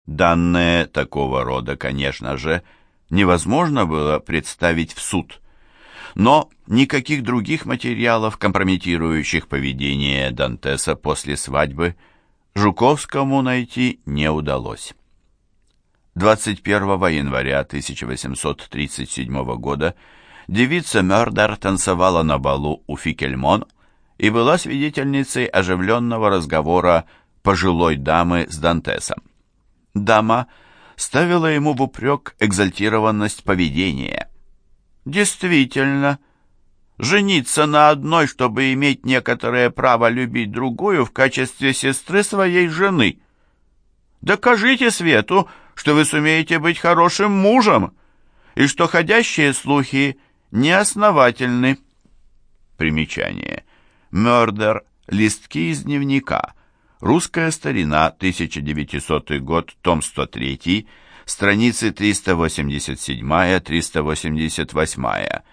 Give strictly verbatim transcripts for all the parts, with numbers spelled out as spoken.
Данные такого рода, конечно же, невозможно было представить в суд. Но никаких других материалов, компрометирующих поведение Дантеса после свадьбы, Жуковскому найти не удалось. двадцать первого января тысяча восемьсот тридцать седьмого года девица Мёрдер танцевала на балу у Фикельмон и была свидетельницей оживленного разговора пожилой дамы с Дантесом. Дама ставила ему в упрек экзальтированность поведения. Действительно, жениться на одной, чтобы иметь некоторое право любить другую в качестве сестры своей жены. Докажите свету, что вы сумеете быть хорошим мужем, и что ходящие слухи неосновательны. Примечание. Мёрдер. Листки из дневника. Русская старина, тысяча девятисотый год, том сто три, страницы триста восемьдесят семь — триста восемьдесят восемь.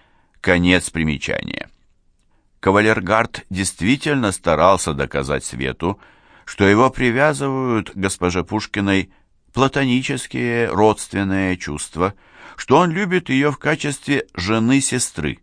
Конец примечания. Кавалергард действительно старался доказать свету, что его привязывают к госпоже Пушкиной платонические родственные чувства, что он любит ее в качестве жены-сестры.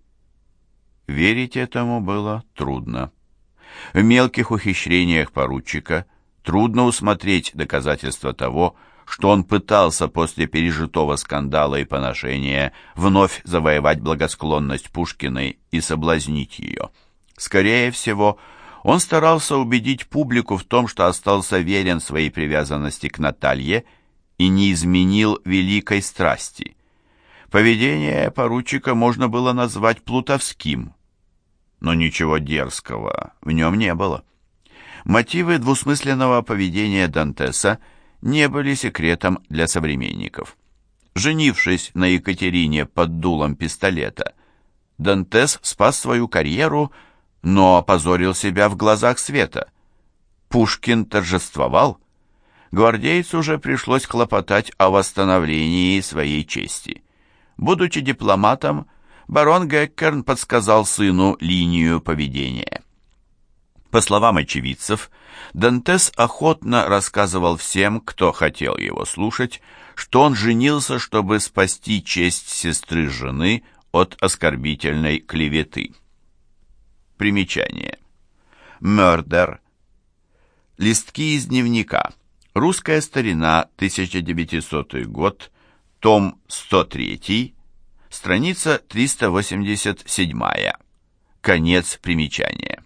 Верить этому было трудно. В мелких ухищрениях поручика трудно усмотреть доказательства того, что он пытался после пережитого скандала и поношения вновь завоевать благосклонность Пушкиной и соблазнить ее. Скорее всего, он старался убедить публику в том, что остался верен своей привязанности к Наталье и не изменил великой страсти. Поведение поручика можно было назвать плутовским, но ничего дерзкого в нем не было. Мотивы двусмысленного поведения Дантеса не были секретом для современников. Женившись на Екатерине под дулом пистолета, Дантес спас свою карьеру, но опозорил себя в глазах света. Пушкин торжествовал. Гвардейцу уже пришлось хлопотать о восстановлении своей чести. Будучи дипломатом, барон Геккерн подсказал сыну линию поведения. По словам очевидцев, Дантес охотно рассказывал всем, кто хотел его слушать, что он женился, чтобы спасти честь сестры жены от оскорбительной клеветы. Примечание. Мёрдер. Листки из дневника. Русская старина, тысяча девятисотый год, том сто три, страница триста восемьдесят семь. Конец примечания.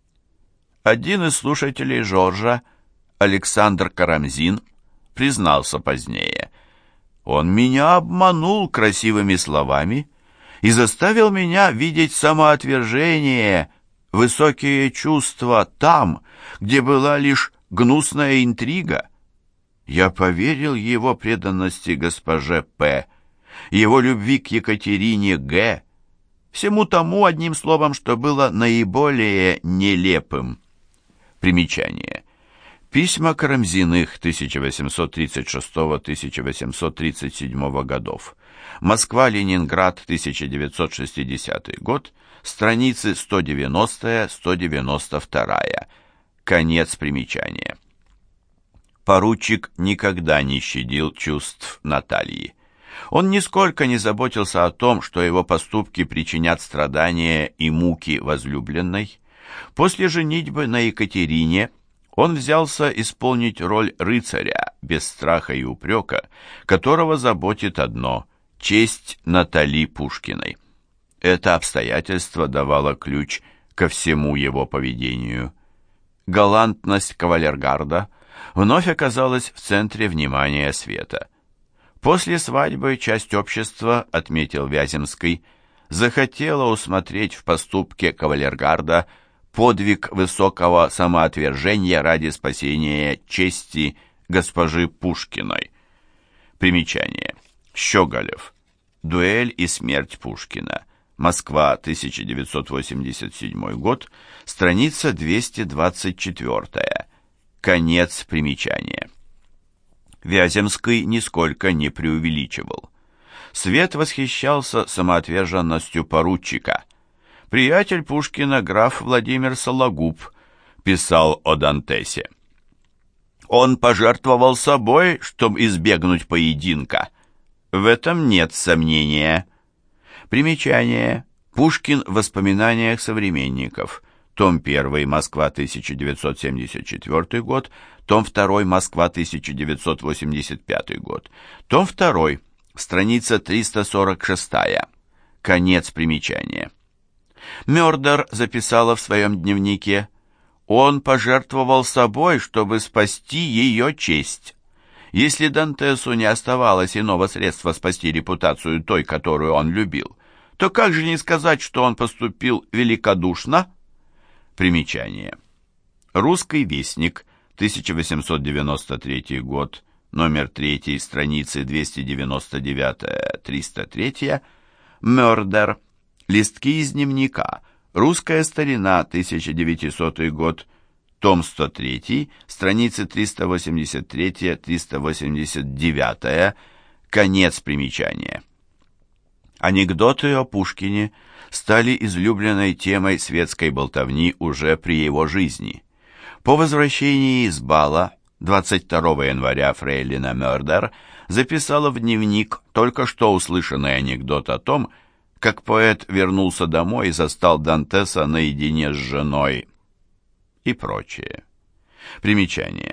Один из слушателей Жоржа, Александр Карамзин, признался позднее: «Он меня обманул красивыми словами и заставил меня видеть самоотвержение, высокие чувства там, где была лишь гнусная интрига. Я поверил его преданности госпоже П., его любви к Екатерине Г., всему тому, одним словом, что было наиболее нелепым». Примечание. Письма Карамзиных тысяча восемьсот тридцать шестого — тысяча восемьсот тридцать седьмого годов. Москва-Ленинград, тысяча девятьсот шестидесятый год, страницы сто девяносто — сто девяносто два. Конец примечания. Поручик никогда не щадил чувств Натальи. Он нисколько не заботился о том, что его поступки причинят страдания и муки возлюбленной. После женитьбы на Екатерине он взялся исполнить роль рыцаря без страха и упрека, которого заботит одно — честь Натали Пушкиной. Это обстоятельство давало ключ ко всему его поведению. Галантность кавалергарда вновь оказалась в центре внимания света. После свадьбы часть общества, отметил Вяземский, захотела усмотреть в поступке кавалергарда подвиг высокого самоотвержения ради спасения чести госпожи Пушкиной. Примечание. Щеголев. Дуэль и смерть Пушкина. Москва, тысяча девятьсот восемьдесят седьмой год, страница двести двадцать четыре. Конец примечания. Вяземский нисколько не преувеличивал. Свет восхищался самоотверженностью поручика. Приятель Пушкина, граф Владимир Сологуб, писал о Дантесе: Он пожертвовал собой, чтобы избегнуть поединка. В этом нет сомнения. Примечание. Пушкин в воспоминаниях современников. Том один, Москва, тысяча девятьсот семьдесят четвёртый год. Том два, Москва, тысяча девятьсот восемьдесят пятый год. Том два, страница триста сорок шесть. Конец примечания. Мёрдер записала в своем дневнике: «Он пожертвовал собой, чтобы спасти ее честь». Если Дантесу не оставалось иного средства спасти репутацию той, которую он любил, то как же не сказать, что он поступил великодушно? Примечание. «Русский вестник», тысяча восемьсот девяносто третий год, номер три, страницы двести девяносто девять — триста три, Мёрдер. Листки из дневника. Русская старина, тысяча девятисотый год, том сто три, страницы триста восемьдесят три — триста восемьдесят девять. Конец примечания. Анекдоты о Пушкине стали излюбленной темой светской болтовни уже при его жизни. По возвращении из бала двадцать второго января фрейлина Мёрдер записала в дневник только что услышанный анекдот о том, как поэт вернулся домой и застал Дантеса наедине с женой и прочее. Примечание.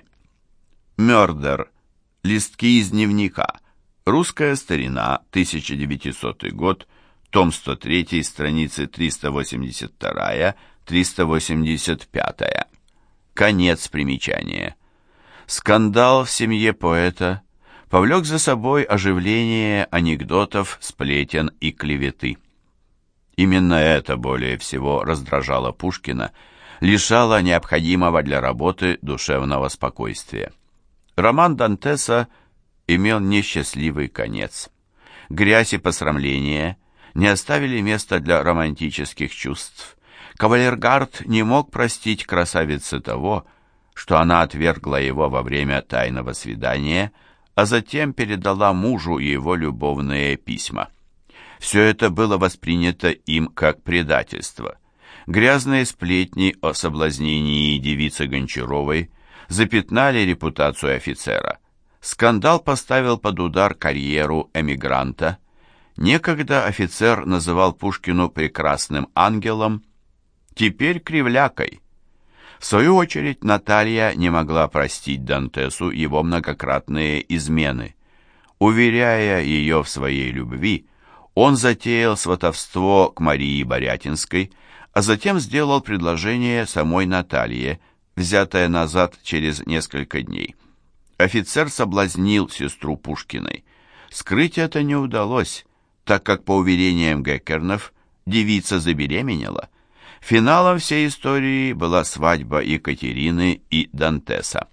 Мёрдер. Листки из дневника. Русская старина, тысяча девятисотый год, том сто три, страницы триста восемьдесят два — триста восемьдесят пять. Конец примечания. Скандал в семье поэта повлек за собой оживление анекдотов, сплетен и клеветы. Именно это более всего раздражало Пушкина, лишало необходимого для работы душевного спокойствия. Роман Дантеса имел несчастливый конец. Грязь и посрамление не оставили места для романтических чувств. Кавалергард не мог простить красавице того, что она отвергла его во время тайного свидания, а затем передала мужу его любовные письма. Все это было воспринято им как предательство. Грязные сплетни о соблазнении девицы Гончаровой запятнали репутацию офицера. Скандал поставил под удар карьеру эмигранта. Некогда офицер называл Пушкину прекрасным ангелом, теперь кривлякой. В свою очередь Наталья не могла простить Дантесу его многократные измены. Уверяя ее в своей любви, он затеял сватовство к Марии Борятинской, а затем сделал предложение самой Наталье, взятое назад через несколько дней. Офицер соблазнил сестру Пушкиной. Скрыть это не удалось, так как, по уверениям Геккернов, девица забеременела. Финалом всей истории была свадьба Екатерины и Дантеса.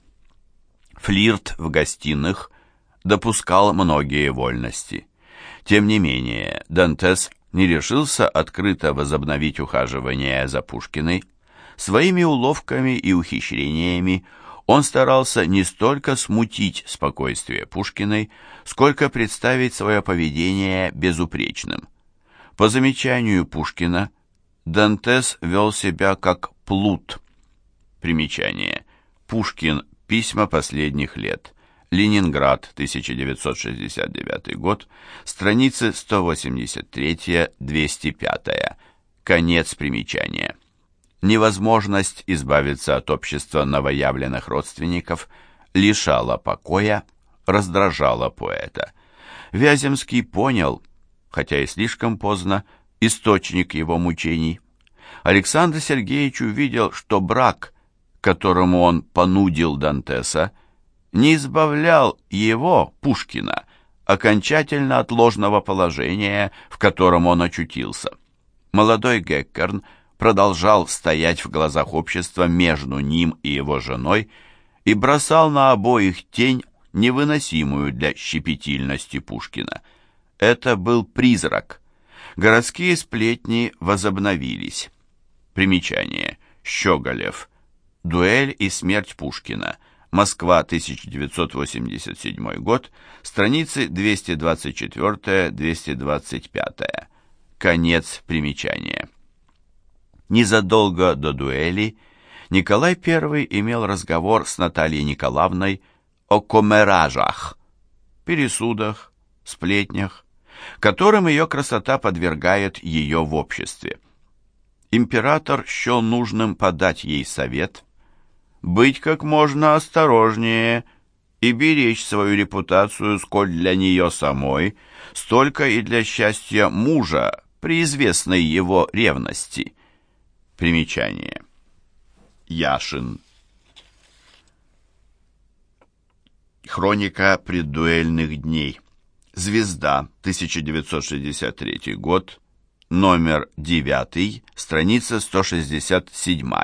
Флирт в гостиных допускал многие вольности. Тем не менее, Дантес не решился открыто возобновить ухаживание за Пушкиной. Своими уловками и ухищрениями он старался не столько смутить спокойствие Пушкиной, сколько представить свое поведение безупречным. По замечанию Пушкина, Дантес вел себя как плут. Примечание. Пушкин. Письма последних лет. Ленинград, тысяча девятьсот шестьдесят девятый год, страницы сто восемьдесят три — двести пять. Конец примечания. Невозможность избавиться от общества новоявленных родственников лишала покоя, раздражала поэта. Вяземский понял, хотя и слишком поздно, источник его мучений. Александр Сергеевич увидел, что брак, которому он понудил Дантеса, не избавлял его, Пушкина, окончательно от ложного положения, в котором он очутился. Молодой Геккерн продолжал стоять в глазах общества между ним и его женой и бросал на обоих тень, невыносимую для щепетильности Пушкина. Это был призрак. Городские сплетни возобновились. Примечание. Щеголев. Дуэль и смерть Пушкина. Москва, тысяча девятьсот восемьдесят седьмой год, страницы двести двадцать четыре — двести двадцать пять. Конец примечания. Незадолго до дуэли Николай Первый имел разговор с Натальей Николаевной о коммеражах, пересудах, сплетнях, которым ее красота подвергает ее в обществе. Император счел нужным подать ей совет быть как можно осторожнее и беречь свою репутацию сколь для нее самой, столько и для счастья мужа при известной его ревности. Примечание. Яшин. Хроника преддуэльных дней. Звезда, тысяча девятьсот шестьдесят третий год, номер девятый, страница сто шестьдесят семь.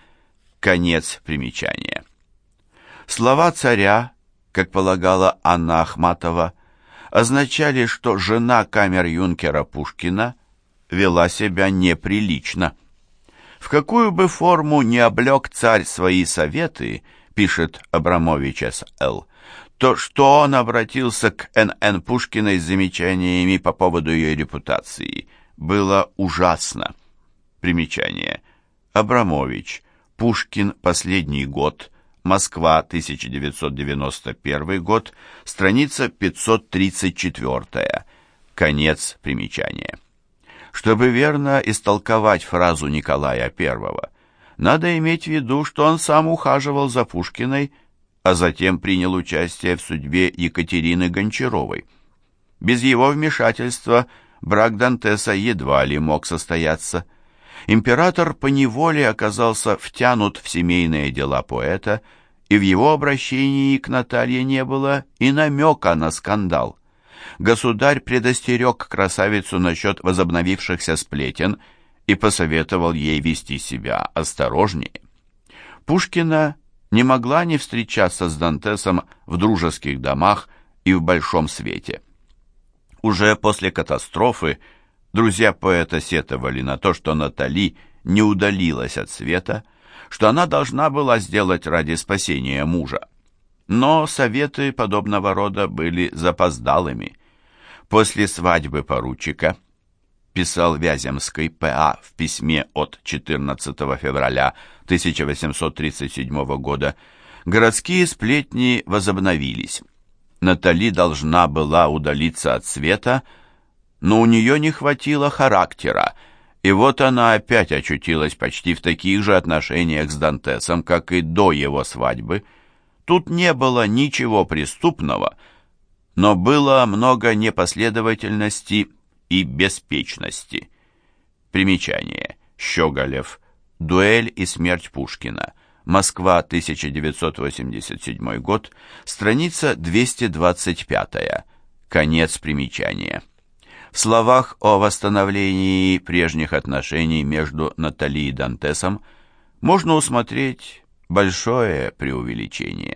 Конец примечания. Слова царя, как полагала Анна Ахматова, означали, что жена камер-юнкера Пушкина вела себя неприлично. В какую бы форму ни облег царь свои советы, пишет Абрамович С Л, то что он обратился к Н Н Пушкиной с замечаниями по поводу ее репутации, было ужасно. Примечание. Абрамович. Пушкин. Последний год. Москва. тысяча девятьсот девяносто первый год. Страница пятьсот тридцать четыре. Конец примечания. Чтобы верно истолковать фразу Николая Первого, надо иметь в виду, что он сам ухаживал за Пушкиной, а затем принял участие в судьбе Екатерины Гончаровой. Без его вмешательства брак Дантеса едва ли мог состояться. Император поневоле оказался втянут в семейные дела поэта, и в его обращении к Наталье не было и намека на скандал. Государь предостерег красавицу насчет возобновившихся сплетен и посоветовал ей вести себя осторожнее. Пушкина не могла не встречаться с Дантесом в дружеских домах и в большом свете. Уже после катастрофы друзья поэта сетовали на то, что Натали не удалилась от света, что она должна была сделать ради спасения мужа. Но советы подобного рода были запоздалыми. После свадьбы поручика, писал Вяземский П А в письме от четырнадцатого февраля тысяча восемьсот тридцать седьмого года, городские сплетни возобновились. Натали должна была удалиться от света, но у нее не хватило характера, и вот она опять очутилась почти в таких же отношениях с Дантесом, как и до его свадьбы. Тут не было ничего преступного, но было много непоследовательности и беспечности. Примечание. Щеголев. Дуэль и смерть Пушкина. Москва, тысяча девятьсот восемьдесят седьмой год, страница двести двадцать пять. Конец примечания. В словах о восстановлении прежних отношений между Натали и Дантесом можно усмотреть большое преувеличение.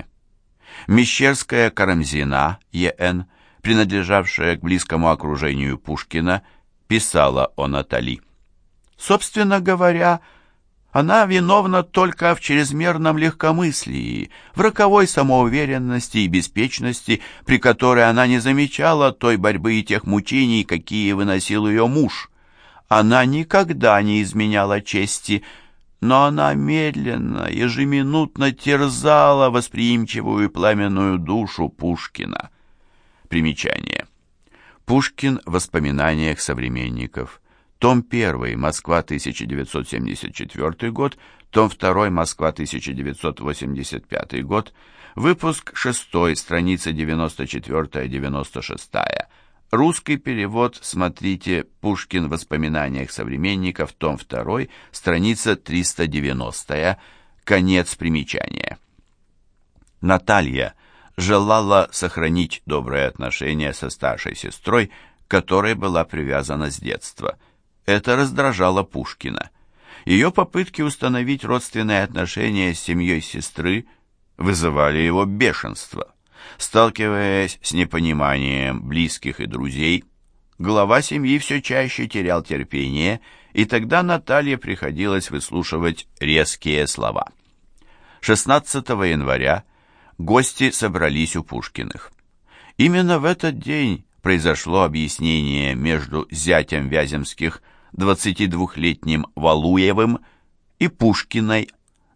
Мещерская Карамзина, Е Н, принадлежавшая к близкому окружению Пушкина, писала о Натали. Собственно говоря, она виновна только в чрезмерном легкомыслии, в роковой самоуверенности и беспечности, при которой она не замечала той борьбы и тех мучений, какие выносил ее муж. Она никогда не изменяла чести, но она медленно, ежеминутно терзала восприимчивую и пламенную душу Пушкина. Примечание. Пушкин в воспоминаниях современников. Том первый, Москва, тысяча девятьсот семьдесят четвёртый год, том второй, Москва, тысяча девятьсот восемьдесят пятый год, выпуск шестой, страница девяносто четыре - девяносто шесть. Русский перевод смотрите «Пушкин в воспоминаниях современников», том второй, страница триста девяностая, конец примечания. Наталья желала сохранить добрые отношения со старшей сестрой, к которой была привязана с детства. Это раздражало Пушкина. Ее попытки установить родственные отношения с семьей сестры вызывали его бешенство. Сталкиваясь с непониманием близких и друзей, глава семьи все чаще терял терпение, и тогда Наталье приходилось выслушивать резкие слова. шестнадцатого января гости собрались у Пушкиных. Именно в этот день произошло объяснение между зятем Вяземских, двадцатидвухлетним Валуевым, и Пушкиной,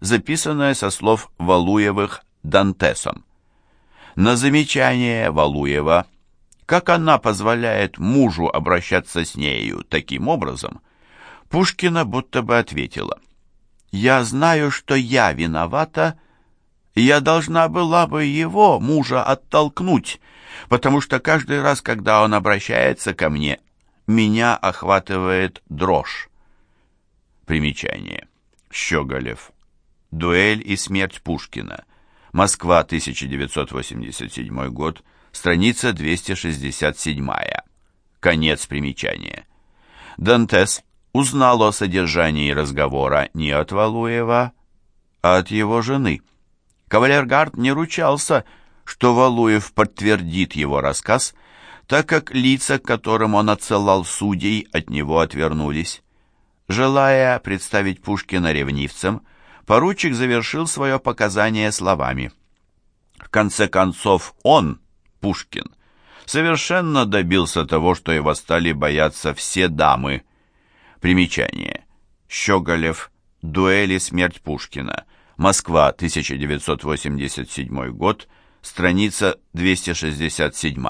записанное со слов Валуевых Дантесом. На замечание Валуева, как она позволяет мужу обращаться с нею таким образом, Пушкина будто бы ответила: «Я знаю, что я виновата, и я должна была бы его, мужа, оттолкнуть, потому что каждый раз, когда он обращается ко мне, меня охватывает дрожь». Примечание. Щеголев. «Дуэль и смерть Пушкина». Москва, тысяча девятьсот восемьдесят седьмой год, страница двести шестьдесят семь. Конец примечания. Дантес узнал о содержании разговора не от Валуева, а от его жены. Кавалергард не ручался, что Валуев подтвердит его рассказ, так как лица, к которым он отсылал судей, от него отвернулись. Желая представить Пушкина ревнивцем, поручик завершил свое показание словами: «В конце концов он, Пушкин, совершенно добился того, что его стали бояться все дамы». Примечание. Щеголев. «Дуэль и смерть Пушкина». Москва, тысяча девятьсот восемьдесят седьмой год, страница двести шестьдесят семь.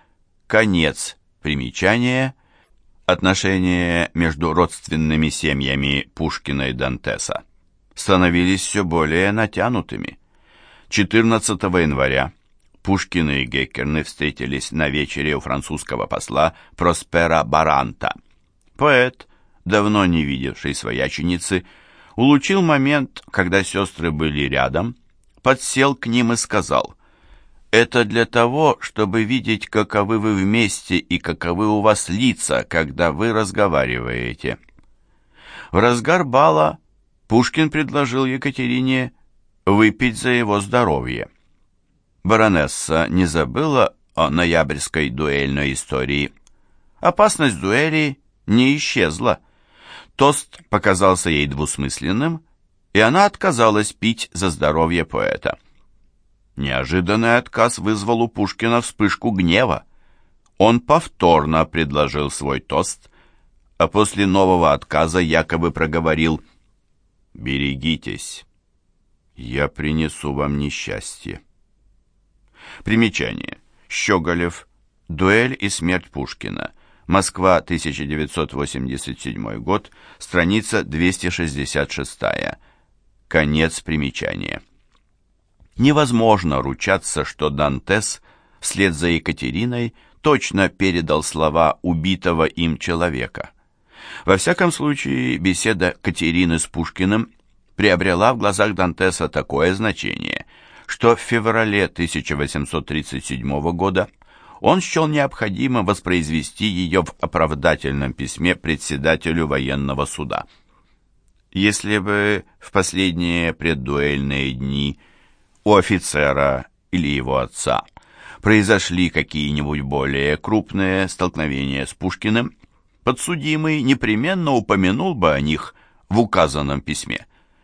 Конец примечания. Отношения между родственными семьями Пушкина и Дантеса становились все более натянутыми. четырнадцатого января Пушкин и Геккерны встретились на вечере у французского посла Проспера Баранта. Поэт, давно не видевший свояченицы, улучил момент, когда сестры были рядом, подсел к ним и сказал: «Это для того, чтобы видеть, каковы вы вместе и каковы у вас лица, когда вы разговариваете». В разгар бала Пушкин предложил Екатерине выпить за его здоровье. Баронесса не забыла о ноябрьской дуэльной истории. Опасность дуэли не исчезла. Тост показался ей двусмысленным, и она отказалась пить за здоровье поэта. Неожиданный отказ вызвал у Пушкина вспышку гнева. Он повторно предложил свой тост, а после нового отказа якобы проговорил: «Берегитесь, я принесу вам несчастье». Примечание. Щеголев. «Дуэль и смерть Пушкина». Москва, тысяча девятьсот восемьдесят седьмой год, страница двести шестьдесят шесть. Конец примечания. Невозможно ручаться, что Дантес вслед за Екатериной точно передал слова убитого им человека. Во всяком случае, беседа Катерины с Пушкиным приобрела в глазах Дантеса такое значение, что в феврале тысяча восемьсот тридцать седьмого года он счел необходимым воспроизвести ее в оправдательном письме председателю военного суда. Если бы в последние преддуэльные дни у офицера или его отца произошли какие-нибудь более крупные столкновения с Пушкиным, подсудимый непременно упомянул бы о них в указанном письме.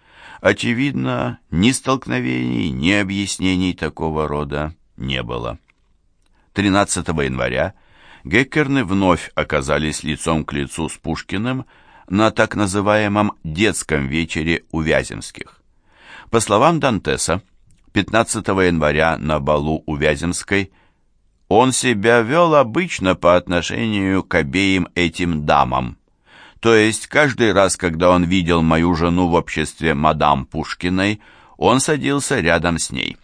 Очевидно, ни столкновений, ни объяснений такого рода не было. тринадцатого января Геккерны вновь оказались лицом к лицу с Пушкиным на так называемом детском вечере у Вяземских. По словам Дантеса, пятнадцатого января на балу у Вяземской он себя вел обычно по отношению к обеим этим дамам. То есть каждый раз, когда он видел мою жену в обществе мадам Пушкиной, он садился рядом с ней.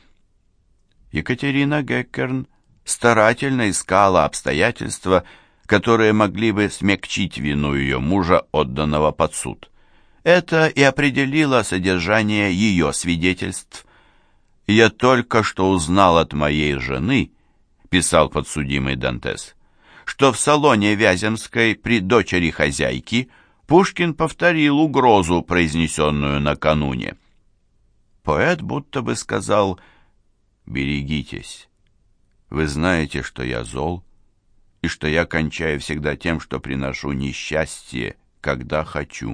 Екатерина Геккерн старательно искала обстоятельства, которые могли бы смягчить вину ее мужа, отданного под суд. Это и определило содержание ее свидетельств. «Я только что узнал от моей жены», — писал подсудимый Дантес, что в салоне Вяземской при дочери хозяйки Пушкин повторил угрозу, произнесенную накануне. Поэт будто бы сказал: «Берегитесь. Вы знаете, что я зол, и что я кончаю всегда тем, что приношу несчастье, когда хочу».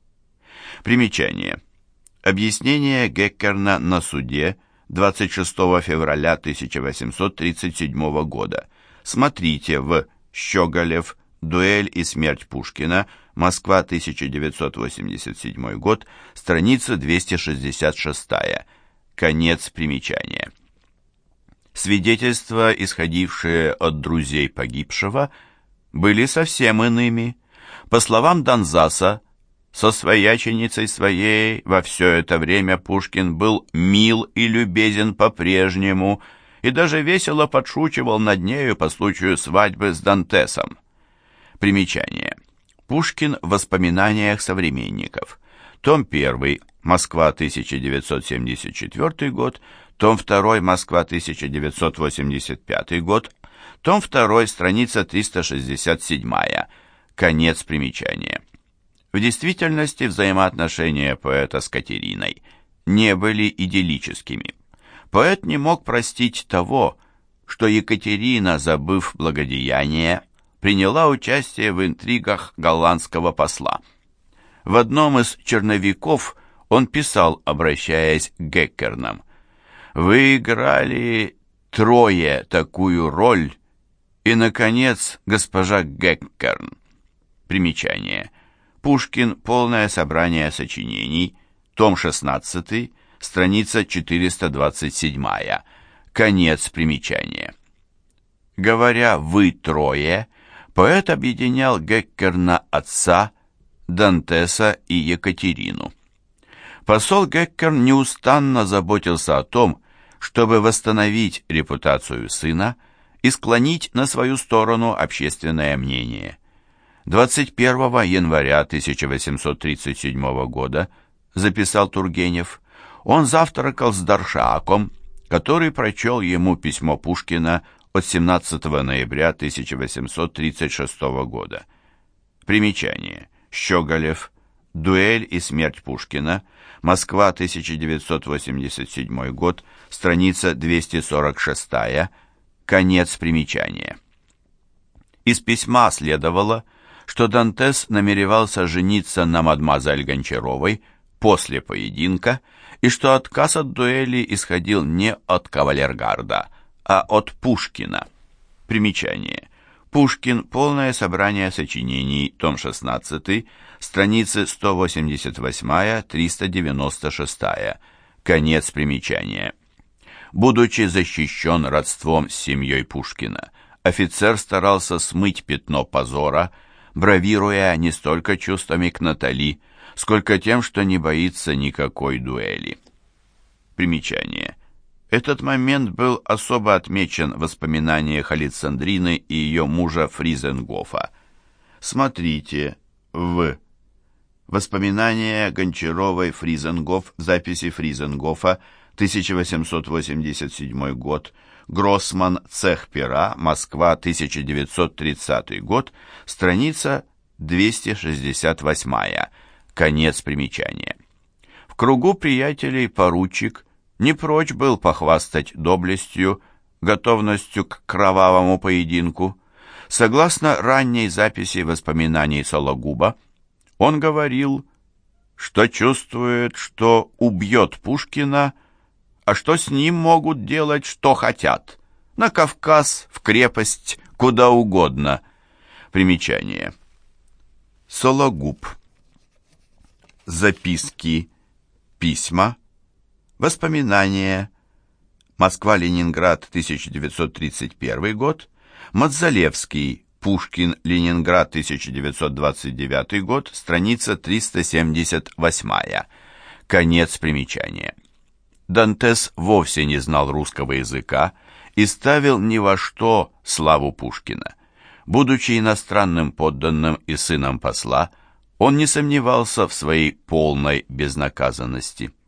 Примечание. Объяснение Геккерна на суде двадцать шестого февраля тысяча восемьсот тридцать седьмого года. Смотрите в «Щеголев. Дуэль и смерть Пушкина», Москва, тысяча девятьсот восемьдесят седьмой год, страница двести шестьдесят шесть. Конец примечания. Свидетельства, исходившие от друзей погибшего, были совсем иными. По словам Донзаса, со свояченицей своей во все это время Пушкин был мил и любезен по-прежнему и даже весело подшучивал над нею по случаю свадьбы с Дантесом. Примечание. Пушкин в воспоминаниях современников. Том один. Москва, тысяча девятьсот семьдесят четвёртый год. Том два. Москва, тысяча девятьсот восемьдесят пятый год. Том два. Страница триста шестьдесят семь. Конец примечания. В действительности взаимоотношения поэта с Катериной не были идиллическими. Поэт не мог простить того, что Екатерина, забыв благодеяние, приняла участие в интригах голландского посла. В одном из черновиков он писал, обращаясь к Геккернам: «Вы играли трое такую роль, и, наконец, госпожа Геккерн». Примечание. Пушкин. Полное собрание сочинений. Том шестнадцатый. Страница четыреста двадцать семь. Конец примечания. Говоря «вы трое», поэт объединял Геккерна отца, Дантеса и Екатерину. Посол Геккерн неустанно заботился о том, чтобы восстановить репутацию сына и склонить на свою сторону общественное мнение. двадцать первого января тысяча восемьсот тридцать седьмого года, записал Тургенев, он завтракал с Даршаком, который прочел ему письмо Пушкина от семнадцатого ноября тысяча восемьсот тридцать шестого года. Примечание. Щеголев. Дуэль и смерть Пушкина. Москва, тысяча девятьсот восемьдесят седьмой год, страница двести сорок шесть. Конец примечания. Из письма следовало, что Дантес намеревался жениться на мадемуазель Гончаровой после поединка, и что отказ от дуэли исходил не от кавалергарда, а от Пушкина. Примечание. Пушкин. Полное собрание сочинений. Том шестнадцатый. Страницы сто восемьдесят восемь — триста девяносто шесть. Конец примечания. Будучи защищен родством с семьей Пушкина, офицер старался смыть пятно позора, бравируя не столько чувствами к Натали, сколько тем, что не боится никакой дуэли. Примечание. Этот момент был особо отмечен в воспоминаниях Александрины и ее мужа Фризенгофа. Смотрите в «Воспоминания Гончаровой, Фризенгоф», записи Фризенгофа, тысяча восемьсот восемьдесят седьмой год, Гроссман, цех пера, Москва, тысяча девятьсот тридцатый год, страница двести шестьдесят восемь. Конец примечания. В кругу приятелей поручик не прочь был похвастать доблестью, готовностью к кровавому поединку. Согласно ранней записи воспоминаний Сологуба, он говорил, что чувствует, что убьет Пушкина, а что с ним могут делать, что хотят. На Кавказ, в крепость, куда угодно. Примечание. Сологуб. Записки, письма, воспоминания. Москва-Ленинград, тысяча девятьсот тридцать первый год. Мадзалевский. Пушкин, Ленинград, тысяча девятьсот двадцать девятый год, страница триста семьдесят восемь. Конец примечания. Дантес вовсе не знал русского языка и ставил ни во что славу Пушкина. Будучи иностранным подданным и сыном посла, он не сомневался в своей полной безнаказанности.